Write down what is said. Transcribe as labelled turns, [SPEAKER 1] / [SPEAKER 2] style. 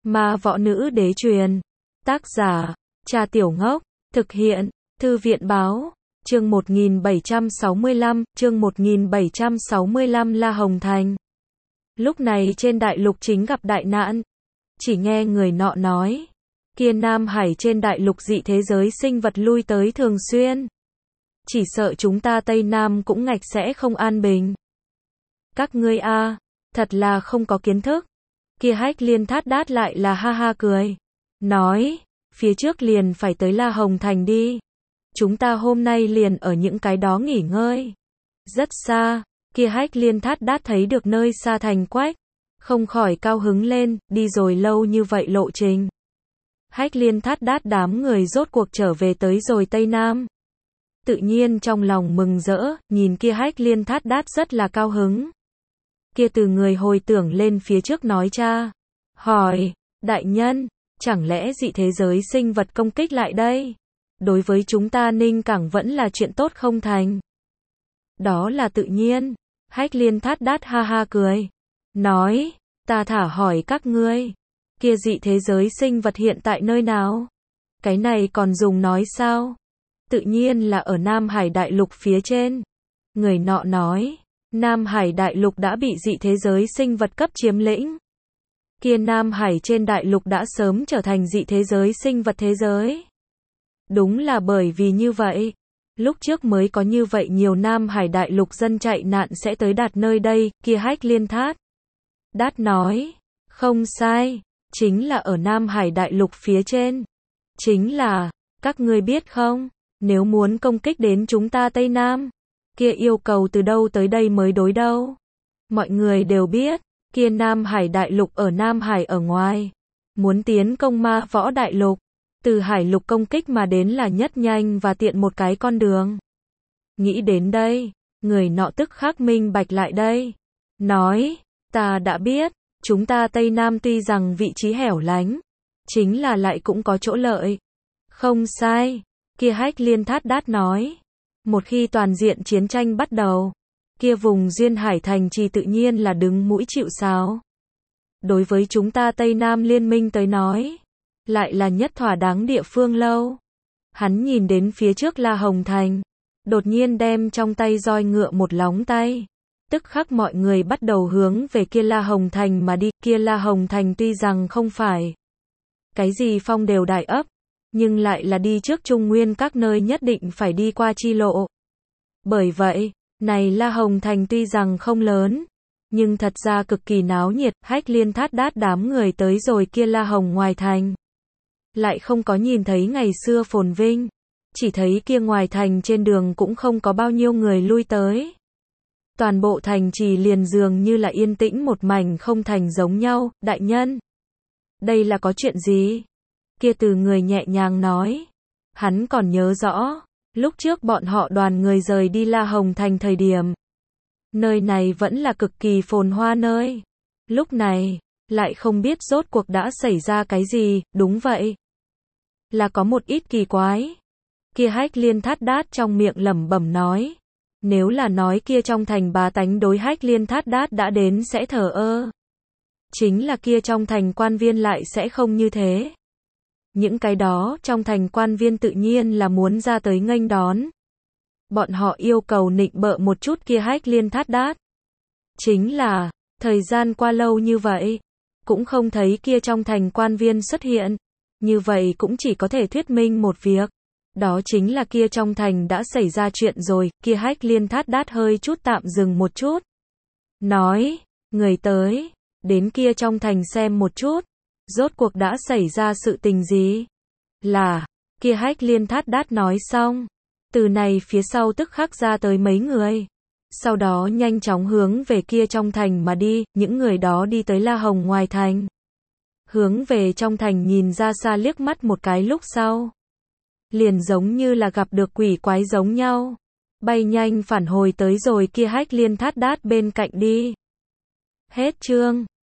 [SPEAKER 1] Ma võ nữ đế truyền. Tác giả, Trà Tiểu Ngốc. Thực hiện, Thư viện báo. Chương 1765, chương 1765 La Hồng Thành. Lúc này trên đại lục chính gặp đại nạn. Chỉ nghe người nọ nói, kia Nam Hải trên đại lục dị thế giới sinh vật lui tới thường xuyên. Chỉ sợ chúng ta Tây Nam cũng ngạch sẽ không an bình. Các ngươi thật là không có kiến thức. Kia Hách Liên Thát Đát lại là ha ha cười. Nói, phía trước liền phải tới La Hồng Thành đi. Chúng ta hôm nay liền ở những cái đó nghỉ ngơi. Rất xa, kia Hách Liên Thát Đát thấy được nơi xa thành quách. Không khỏi cao hứng lên, đi rồi lâu như vậy lộ trình. Hách Liên Thát Đát đám người rốt cuộc trở về tới rồi Tây Nam. Tự nhiên trong lòng mừng rỡ, nhìn kia Hách Liên Thát Đát rất là cao hứng. Kia từ người hồi tưởng lên phía trước nói cha. Hỏi, đại nhân, chẳng lẽ dị thế giới sinh vật công kích lại đây? Đối với chúng ta Ninh Cảng vẫn là chuyện tốt không thành? Đó là tự nhiên. Hách Liên Thát Đát ha ha cười. Nói, ta thả hỏi các ngươi. Kia dị thế giới sinh vật hiện tại nơi nào? Cái này còn dùng nói sao? Tự nhiên là ở Nam Hải Đại Lục phía trên. Người nọ nói, Nam Hải Đại Lục đã bị dị thế giới sinh vật cấp chiếm lĩnh. Kia Nam Hải trên Đại Lục đã sớm trở thành dị thế giới sinh vật thế giới. Đúng là bởi vì như vậy, lúc trước mới có như vậy nhiều Nam Hải Đại Lục dân chạy nạn sẽ tới đạt nơi đây, kia Hách Liên Thát Đát nói, không sai, chính là ở Nam Hải Đại Lục phía trên. Chính là, các ngươi biết không, nếu muốn công kích đến chúng ta Tây Nam, kia yêu cầu từ đâu tới đây mới đối đâu. Mọi người đều biết, kia Nam Hải Đại Lục ở Nam Hải ở ngoài. Muốn tiến công Ma Võ Đại Lục, từ Hải Lục công kích mà đến là nhất nhanh và tiện một cái con đường. Nghĩ đến đây, người nọ tức khắc minh bạch lại đây. Nói, ta đã biết, chúng ta Tây Nam tuy rằng vị trí hẻo lánh, chính là lại cũng có chỗ lợi. Không sai, kia Hách Liên Thát Đát nói. Một khi toàn diện chiến tranh bắt đầu, kia vùng Duyên Hải Thành Trì tự nhiên là đứng mũi chịu sào. Đối với chúng ta Tây Nam liên minh tới nói, lại là nhất thỏa đáng địa phương lâu. Hắn nhìn đến phía trước La Hồng Thành, đột nhiên đem trong tay roi ngựa một lóng tay. Tức khắc mọi người bắt đầu hướng về kia La Hồng Thành mà đi. Kia La Hồng Thành tuy rằng không phải cái gì phong đều đại ấp, nhưng lại là đi trước Trung Nguyên các nơi nhất định phải đi qua chi lộ. Bởi vậy, này La Hồng Thành tuy rằng không lớn, nhưng thật ra cực kỳ náo nhiệt. Hách Liên Thát Đát đám người tới rồi kia La Hồng ngoài thành, lại không có nhìn thấy ngày xưa phồn vinh, chỉ thấy kia ngoài thành trên đường cũng không có bao nhiêu người lui tới. Toàn bộ thành trì liền dường như là yên tĩnh một mảnh không thành giống nhau. Đại nhân, đây là có chuyện gì? Kia từ người nhẹ nhàng nói. Hắn còn nhớ rõ, lúc trước bọn họ đoàn người rời đi La Hồng Thành thời điểm, nơi này vẫn là cực kỳ phồn hoa nơi. Lúc này, lại không biết rốt cuộc đã xảy ra cái gì. Đúng vậy, là có một ít kỳ quái. Kia Hách Liên Thát Đát trong miệng lẩm bẩm nói. Nếu là nói kia trong thành bá tánh đối Hách Liên Thát Đát đã đến sẽ thờ ơ, chính là kia trong thành quan viên lại sẽ không như thế. Những cái đó trong thành quan viên tự nhiên là muốn ra tới nghênh đón. Bọn họ yêu cầu nịnh bợ một chút kia Hách Liên Thát Đát. Chính là, thời gian qua lâu như vậy, cũng không thấy kia trong thành quan viên xuất hiện. Như vậy cũng chỉ có thể thuyết minh một việc. Đó chính là kia trong thành đã xảy ra chuyện rồi. Kia Hách Liên Thát Đát hơi chút tạm dừng một chút. Nói, người tới, đến kia trong thành xem một chút. Rốt cuộc đã xảy ra sự tình gì? Là, kia Hách Liên Thát Đát nói xong. Từ này phía sau tức khắc ra tới mấy người. Sau đó nhanh chóng hướng về kia trong thành mà đi. Những người đó đi tới La Hồng ngoài thành. Hướng về trong thành nhìn ra xa liếc mắt một cái lúc sau. Liền giống như là gặp được quỷ quái giống nhau. Bay nhanh phản hồi tới rồi kia Hách Liên Thát Đát bên cạnh đi. Hết chương.